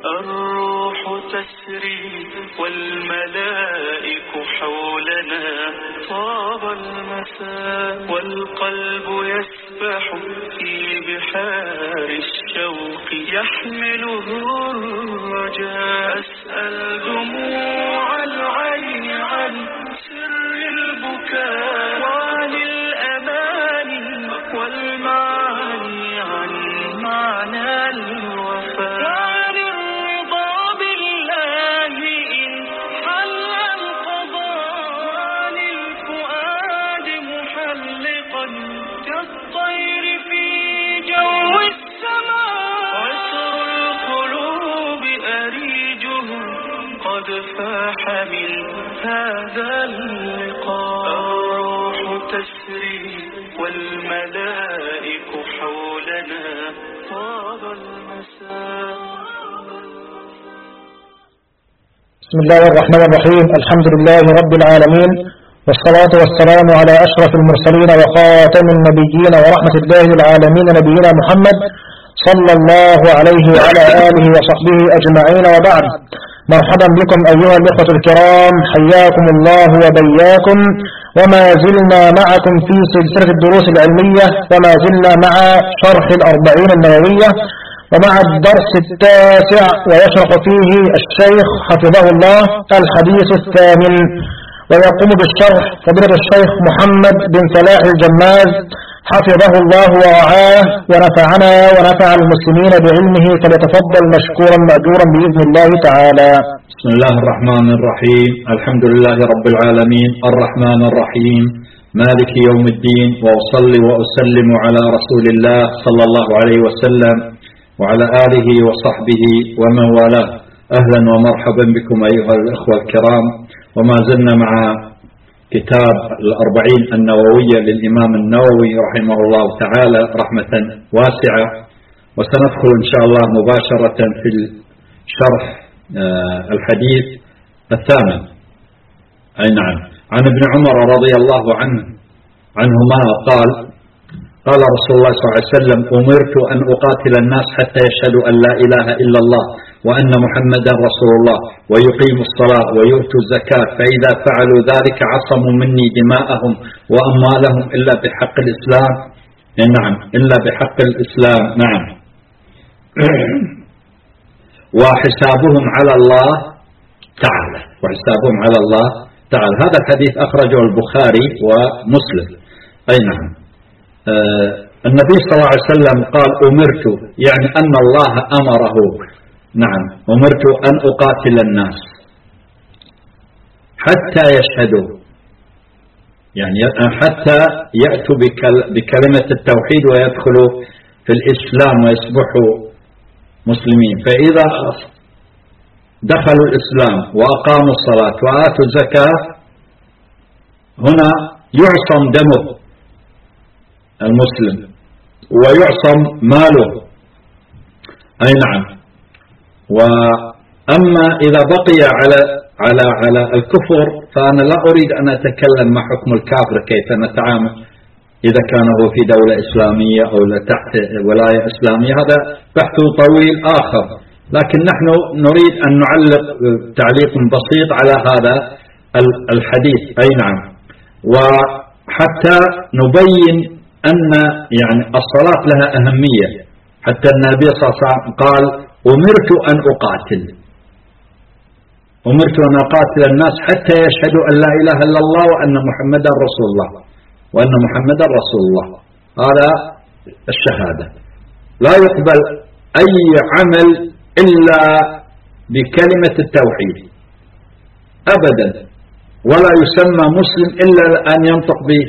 الروح تسري والملائك حولنا، طاب المساء والقلب يسبح في بحار الشوق، يحمله الرجاء. أسأل دموع العين عن سر البكاء، وعن الأماني والمعاني، عن معنى الوفاء، وعن الرضا بالله إن حل القضاء، عن الفؤاد محلقا كالطير في جو السماء. عسر القلوب أريجه قد فاح من هذا اللقاء. الروح تسري والملائك حولنا، طاب المساء. بسم الله الرحمن الرحيم. الحمد لله رب العالمين، والصلاة والسلام على أشرف المرسلين وخاتم النبيين ورحمة الله العالمين، نبينا محمد صلى الله عليه وعلى آله وصحبه أجمعين، وبعد. مرحبا بكم أيها الإخوة الكرام، حياكم الله وبياكم، وما زلنا معكم في سلسلة الدروس العلمية، وما زلنا مع شرح الأربعين النووية، ومع الدرس التاسع، ويشرح فيه الشيخ حفظه الله الحديث الثامن، ويقوم بالشرح فضيلة الشيخ محمد بن صلاح الجماز حفظه الله ورعاه، ونفعنا ونفع المسلمين بعلمه، فليتفضل مشكورا مأجورا بإذن الله تعالى. بسم الله الرحمن الرحيم. الحمد لله رب العالمين الرحمن الرحيم مالك يوم الدين، وأصلي وأسلم على رسول الله صلى الله عليه وسلم وعلى آله وصحبه ومن والاه. أهلا ومرحبا بكم أيها الأخوة الكرام، وما زلنا مع كتاب الأربعين النووية للإمام النووي رحمه الله تعالى رحمة واسعة، وسندخل إن شاء الله مباشرة في الشرح الحديث الثامن. أي نعم. عن ابن عمر رضي الله عنهما قال: قال رسول الله صلى الله عليه وسلم: أمرت أن أقاتل الناس حتى يشهدوا أن لا إله إلا الله وأن محمدا رسول الله ويقيموا الصلاة ويؤتوا الزكاة، فإذا فعلوا ذلك عصموا مني دماءهم وأموالهم إلا بحق الإسلام. نعم، إلا بحق الإسلام. نعم. وحسابهم على الله تعالى. وحسابهم على الله تعالى. هذا الحديث أخرجه البخاري ومسلم. أي نعم. النبي صلى الله عليه وسلم قال: أمرت، يعني أن الله أمره. نعم، أمرت أن أقاتل الناس حتى يشهدوا، يعني حتى يأتوا بكلمة التوحيد ويدخلوا في الإسلام ويصبحوا مسلمين. فإذا دخلوا الإسلام وأقاموا الصلاة وآتوا الزكاة، هنا يعصم دمه المسلم ويعصم ماله. أي نعم. وأما إذا بقي على الكفر، فأنا لا أريد أن أتكلم ما حكم الكافر، كيف نتعامل إذا كان هو في دولة إسلامية أو تحت ولاية إسلامية، هذا بحث طويل آخر. لكن نحن نريد أن نعلق تعليق بسيط على هذا الحديث. أي نعم. وحتى نبين أن يعني الصلاة لها أهمية، حتى النبي صلى الله عليه وسلم قال: أمرت أن أقاتل، أمرت أن أقاتل الناس حتى يشهدوا أن لا إله إلا الله وأن محمدا رسول الله، وأن محمدا رسول الله. هذا الشهادة. لا يقبل أي عمل إلا بكلمة التوحيد أبدا، ولا يسمى مسلم إلا أن ينطق به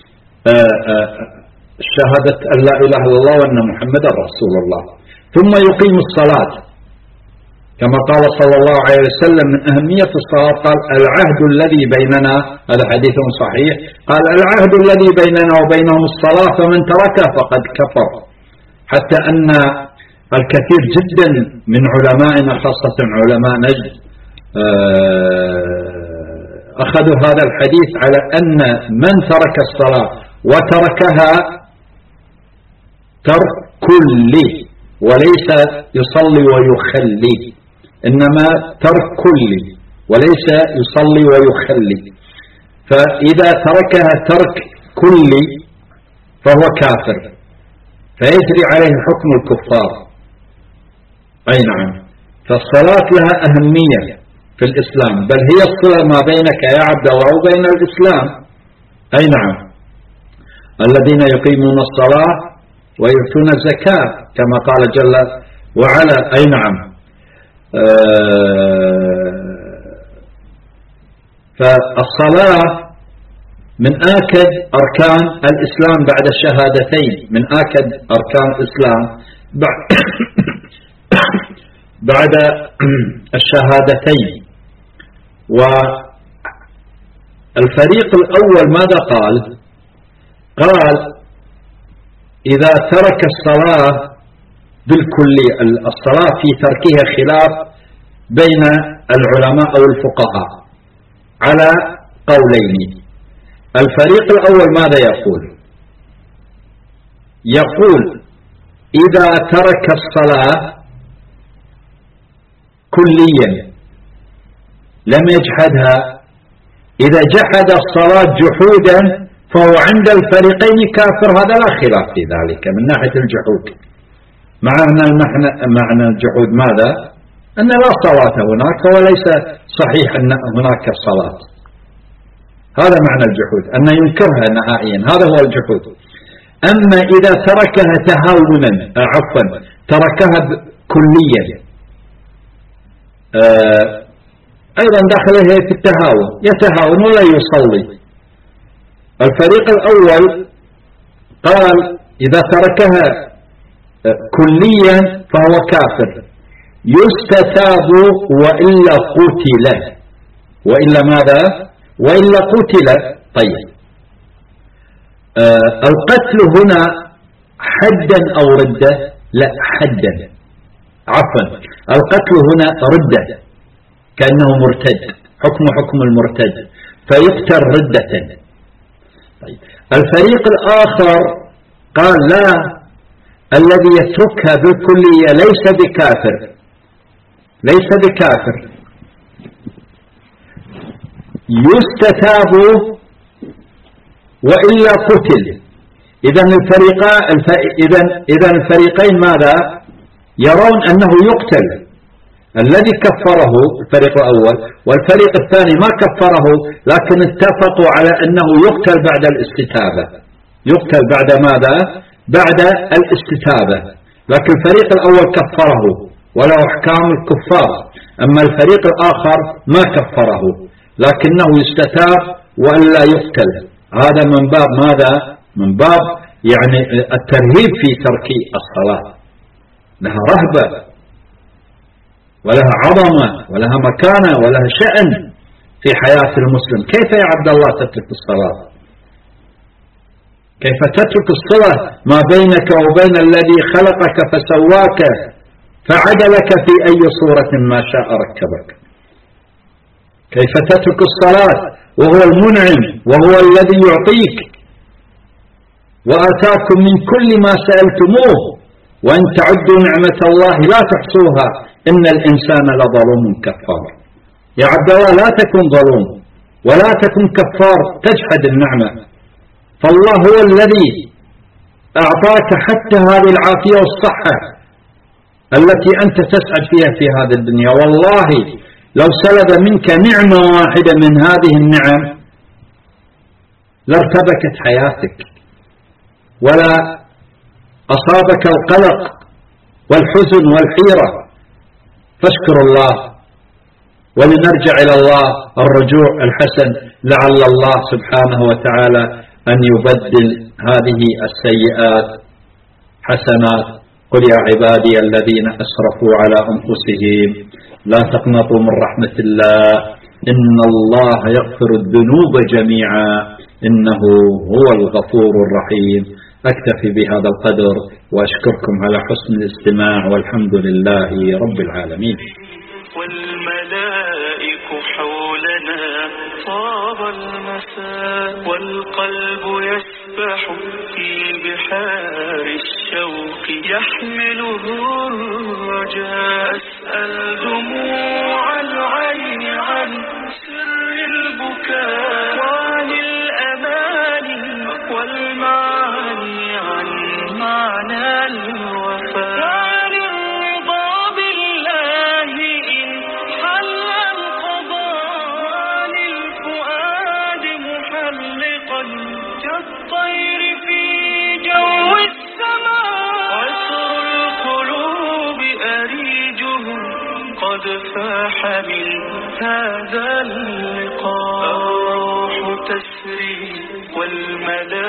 شهادة أن لا إله إلا الله وأن محمدا رسول الله، ثم يقيم الصلاة كما قال صلى الله عليه وسلم. من أهمية الصلاة قال: العهد الذي بيننا، هذا حديث صحيح، قال: العهد الذي بيننا وبينهم الصلاة، فمن تركها فقد كفر. حتى أن الكثير جدا من علمائنا خاصة علماء نجد أخذوا هذا الحديث على أن من ترك الصلاة وتركها ترك كلي، وليس يصلي ويخلي. إنما ترك كلي وليس يصلي ويخلي. فإذا تركها ترك كلي فهو كافر، فيجري عليه حكم الكفار. أي نعم. فالصلاة لها أهمية في الإسلام، بل هي الصلة ما بينك يا عبد الله وبين الإسلام. أي نعم. الذين يقيمون الصلاة ويؤتون الزكاة كما قال جل وعلا. أي نعم. فالصلاة من آكد أركان الإسلام بعد الشهادتين، من آكد أركان الإسلام بعد الشهادتين. والفريق الأول ماذا قال؟ قال إذا ترك الصلاة بالكلية، الصلاة في تركها خلاف بين العلماء أو الفقهاء على قولين. الفريق الأول ماذا يقول؟ يقول إذا ترك الصلاة كليا لم يجحدها، إذا جحد الصلاة جحودا فهو عند الفريقين كافر. هذا لا خلاف في ذلك من ناحية الجحود. معنى الجحود ماذا؟ أن لا صلاة هناك وليس صحيح أن هناك الصلاة. هذا معنى الجحود، أن ينكرها نهائيا، هذا هو الجحود. أما إذا تركها تهاونا، تركها كليا، أيضا داخله في التهاون، يتهاون ولا يصلي. الفريق الأول قال إذا تركها كليا فهو كافر، يستتاب وإلا قتل. وإلا ماذا؟ وإلا قتل. طيب، القتل هنا حدا أو ردة؟ لا، حدا. القتل هنا ردة، كأنه مرتد، حكم المرتد، فيقتل ردة. طيب. الفريق الآخر قال لا، الذي يتركها بالكلية ليس بكافر، يستتاب وإلا قتل. إذا الفريقين ماذا يرون؟ أنه يقتل. الذي كفره الفريق الأول، والفريق الثاني ما كفره، لكن اتفقوا على أنه يقتل بعد الاستتابة. يقتل بعد ماذا؟ بعد الاستتابة. لكن الفريق الأول كفره وله أحكام الكفار، أما الفريق الآخر ما كفره لكنه يستتاب وألا يقتل. هذا من باب ماذا؟ من باب يعني الترهيب في ترك الصلاة. لها رهبة ولها عظمة ولها مكانة ولها شأن في حياة المسلم. كيف يا عبد الله تترك الصلاة؟ كيف تترك الصلاة ما بينك وبين الذي خلقك فسواك فعدلك في أي صورة ما شاء ركبك؟ كيف تترك الصلاة وهو المنعم وهو الذي يعطيك وآتاكم من كل ما سألتموه وأن تعدوا نعمة الله لا تحصوها إن الإنسان لظلوم كفار. يا عبد الله لا تكن ظلوم ولا تكن كفار تجحد النعمة، فالله هو الذي أعطاك حتى هذه العافية والصحة التي أنت تسعد فيها في هذه الدنيا. والله لو سلب منك نعمة واحدة من هذه النعم لارتبكت حياتك ولا أصابك القلق والحزن والحيرة. فاشكر الله ولنرجع إلى الله الرجوع الحسن، لعل الله سبحانه وتعالى أن يبدل هذه السيئات حسنات. قل يا عبادي الذين أسرفوا على أنفسهم لا تقنطوا من رحمة الله إن الله يغفر الذنوب جميعا إنه هو الغفور الرحيم. أكتفي بهذا القدر وأشكركم على حسن الاستماع والحمد لله رب العالمين. والملائك حولنا طاب المساء والقلب يسبح في بحار الشوق يحمله الرجاء أسأل دموع معنى الوفاء وعن الرضا بالله إن حل القضاء للفؤاد محلقا كالطير في جو السماء عسر القلوب أريجه قد فاح من هذا اللقاء الروح تسري والملائكة